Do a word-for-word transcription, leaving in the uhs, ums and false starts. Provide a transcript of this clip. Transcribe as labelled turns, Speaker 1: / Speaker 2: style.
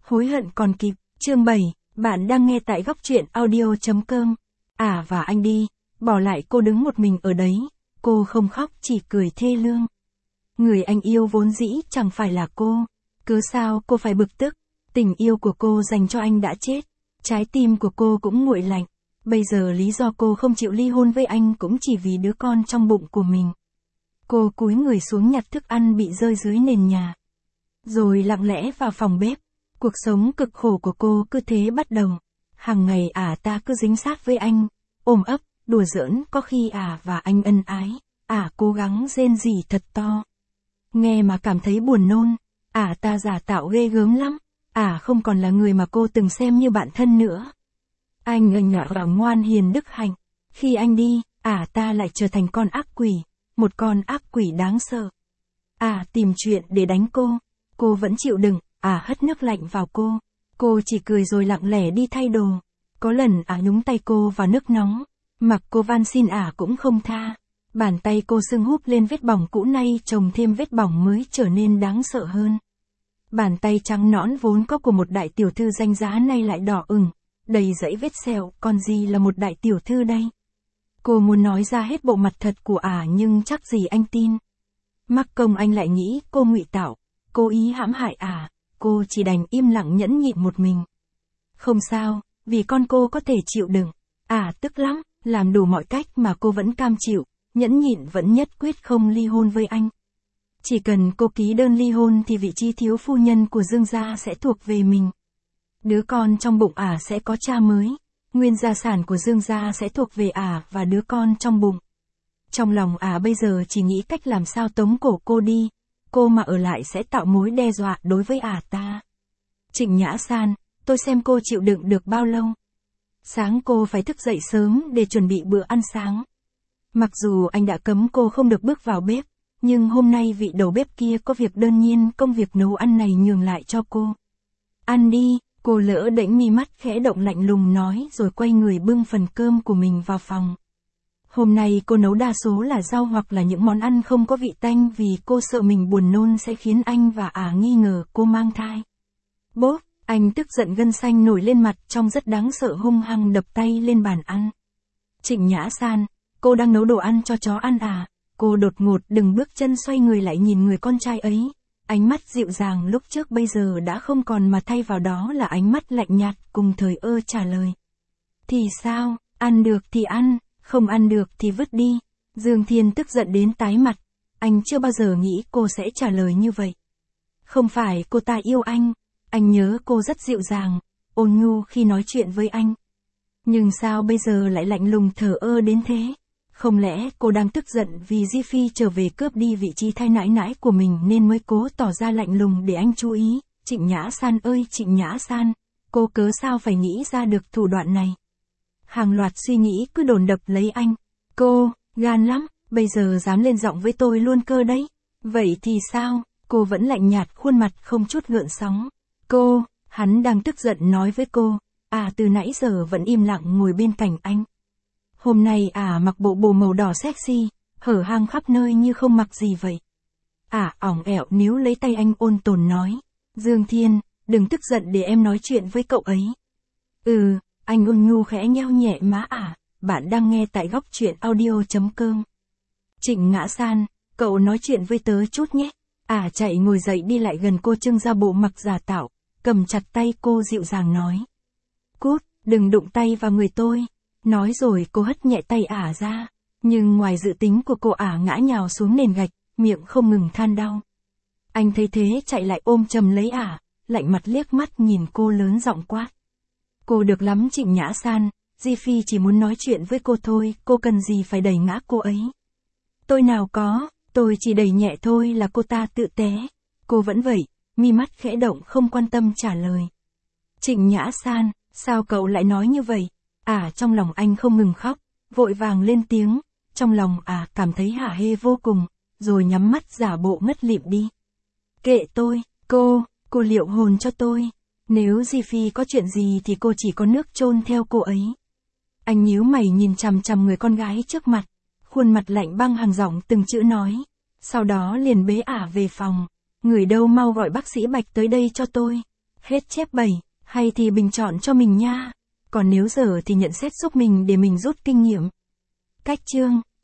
Speaker 1: Hối hận còn kịp, chương bảy, bạn đang nghe tại góc truyện audio.com. À và anh đi, bỏ lại cô đứng một mình ở đấy, cô không khóc chỉ cười thê lương. Người anh yêu vốn dĩ chẳng phải là cô, cớ sao cô phải bực tức, tình yêu của cô dành cho anh đã chết, trái tim của cô cũng nguội lạnh, bây giờ lý do cô không chịu ly hôn với anh cũng chỉ vì đứa con trong bụng của mình. Cô cúi người xuống nhặt thức ăn bị rơi dưới nền nhà, rồi lặng lẽ vào phòng bếp. Cuộc sống cực khổ của cô cứ thế bắt đầu. Hàng ngày à ta cứ dính sát với anh, ôm ấp, đùa giỡn, có khi à và anh ân ái, à cố gắng rên rỉ thật to. Nghe mà cảm thấy buồn nôn, à ta giả tạo ghê gớm lắm, à không còn là người mà cô từng xem như bạn thân nữa. Anh ngần ngạ và ngoan hiền đức hạnh, khi anh đi, à ta lại trở thành con ác quỷ, một con ác quỷ đáng sợ. À tìm chuyện để đánh cô, cô vẫn chịu đựng. À hất nước lạnh vào cô, cô chỉ cười rồi lặng lẽ đi thay đồ. Có lần à nhúng tay cô vào nước nóng, mặc cô van xin à cũng không tha. Bàn tay cô sưng húp lên vết bỏng cũ nay chồng thêm vết bỏng mới trở nên đáng sợ hơn. Bàn tay trắng nõn vốn có của một đại tiểu thư danh giá nay lại đỏ ửng, đầy dãy vết sẹo, còn gì là một đại tiểu thư đây. Cô muốn nói ra hết bộ mặt thật của à nhưng chắc gì anh tin. Mắc công anh lại nghĩ cô ngụy tạo, cố ý hãm hại à. Cô chỉ đành im lặng nhẫn nhịn một mình. Không sao, vì con cô có thể chịu đựng. À tức lắm, làm đủ mọi cách mà cô vẫn cam chịu, nhẫn nhịn vẫn nhất quyết không ly hôn với anh. Chỉ cần cô ký đơn ly hôn thì vị trí thiếu phu nhân của Dương gia sẽ thuộc về mình. Đứa con trong bụng ả sẽ có cha mới, nguyên gia sản của Dương gia sẽ thuộc về ả và đứa con trong bụng. Trong lòng ả bây giờ chỉ nghĩ cách làm sao tống cổ cô đi. Cô mà ở lại sẽ tạo mối đe dọa đối với ả ta. Trịnh Nhã San, tôi xem cô chịu đựng được bao lâu. Sáng cô phải thức dậy sớm để chuẩn bị bữa ăn sáng. Mặc dù anh đã cấm cô không được bước vào bếp, nhưng hôm nay vị đầu bếp kia có việc đơn nhiên công việc nấu ăn này nhường lại cho cô. Ăn đi, cô lỡ đễnh mi mắt khẽ động lạnh lùng nói rồi quay người bưng phần cơm của mình vào phòng. Hôm nay cô nấu đa số là rau hoặc là những món ăn không có vị tanh vì cô sợ mình buồn nôn sẽ khiến anh và ả nghi ngờ cô mang thai. Bốp, anh tức giận gân xanh nổi lên mặt trông rất đáng sợ hung hăng đập tay lên bàn ăn. Trịnh Nhã San, cô đang nấu đồ ăn cho chó ăn à? Cô đột ngột đừng bước chân xoay người lại nhìn người con trai ấy. Ánh mắt dịu dàng lúc trước bây giờ đã không còn mà thay vào đó là ánh mắt lạnh nhạt cùng thời ơ trả lời. Thì sao, ăn được thì ăn. Không ăn được thì vứt đi. Dương Thiên tức giận đến tái mặt. Anh chưa bao giờ nghĩ cô sẽ trả lời như vậy. Không phải cô ta yêu anh. Anh nhớ cô rất dịu dàng, ôn nhu khi nói chuyện với anh. Nhưng sao bây giờ lại lạnh lùng thờ ơ đến thế? Không lẽ cô đang tức giận vì Di Phi trở về cướp đi vị trí thay nãi nãi của mình nên mới cố tỏ ra lạnh lùng để anh chú ý? Trịnh Nhã San ơi Trịnh Nhã San, cô cớ sao phải nghĩ ra được thủ đoạn này? Hàng loạt suy nghĩ cứ đồn đập lấy anh. Cô, gan lắm, bây giờ dám lên giọng với tôi luôn cơ đấy. Vậy thì sao? Cô vẫn lạnh nhạt khuôn mặt không chút gợn sóng. Cô, hắn đang tức giận nói với cô. À từ nãy giờ vẫn im lặng ngồi bên cạnh anh. Hôm nay à mặc bộ bồ màu đỏ sexy, hở hang khắp nơi như không mặc gì vậy. À ỏng ẻo níu lấy tay anh ôn tồn nói. Dương Thiên, đừng tức giận để em nói chuyện với cậu ấy. Ừ. Anh ôn nhu khẽ nheo nhẹ má ả, bạn đang nghe tại góc truyện audio.com. Trịnh Nhã San, cậu nói chuyện với tớ chút nhé. Ả chạy ngồi dậy đi lại gần cô trưng ra bộ mặc giả tạo, cầm chặt tay cô dịu dàng nói. Cút, đừng đụng tay vào người tôi. Nói rồi cô hất nhẹ tay ả ra, nhưng ngoài dự tính của cô ả ngã nhào xuống nền gạch, miệng không ngừng than đau. Anh thấy thế chạy lại ôm chầm lấy ả, lạnh mặt liếc mắt nhìn cô lớn giọng quát. Cô được lắm Trịnh Nhã San, Di Phi chỉ muốn nói chuyện với cô thôi, cô cần gì phải đẩy ngã cô ấy. Tôi nào có, tôi chỉ đẩy nhẹ thôi là cô ta tự té. Cô vẫn vậy, mi mắt khẽ động không quan tâm trả lời. Trịnh Nhã San, sao cậu lại nói như vậy? À trong lòng anh không ngừng khóc, vội vàng lên tiếng, trong lòng à cảm thấy hả hê vô cùng, rồi nhắm mắt giả bộ ngất lịm đi. Kệ tôi, cô, cô liệu hồn cho tôi. Nếu Di Phi có chuyện gì thì cô chỉ có nước chôn theo cô ấy. Anh nhíu mày nhìn chằm chằm người con gái trước mặt, khuôn mặt lạnh băng hàng giọng từng chữ nói. Sau đó liền bế ả về phòng. Người đâu mau gọi bác sĩ Bạch tới đây cho tôi. Hết chép bảy, hay thì bình chọn cho mình nha. Còn nếu dở thì nhận xét giúp mình để mình rút kinh nghiệm. Cách chương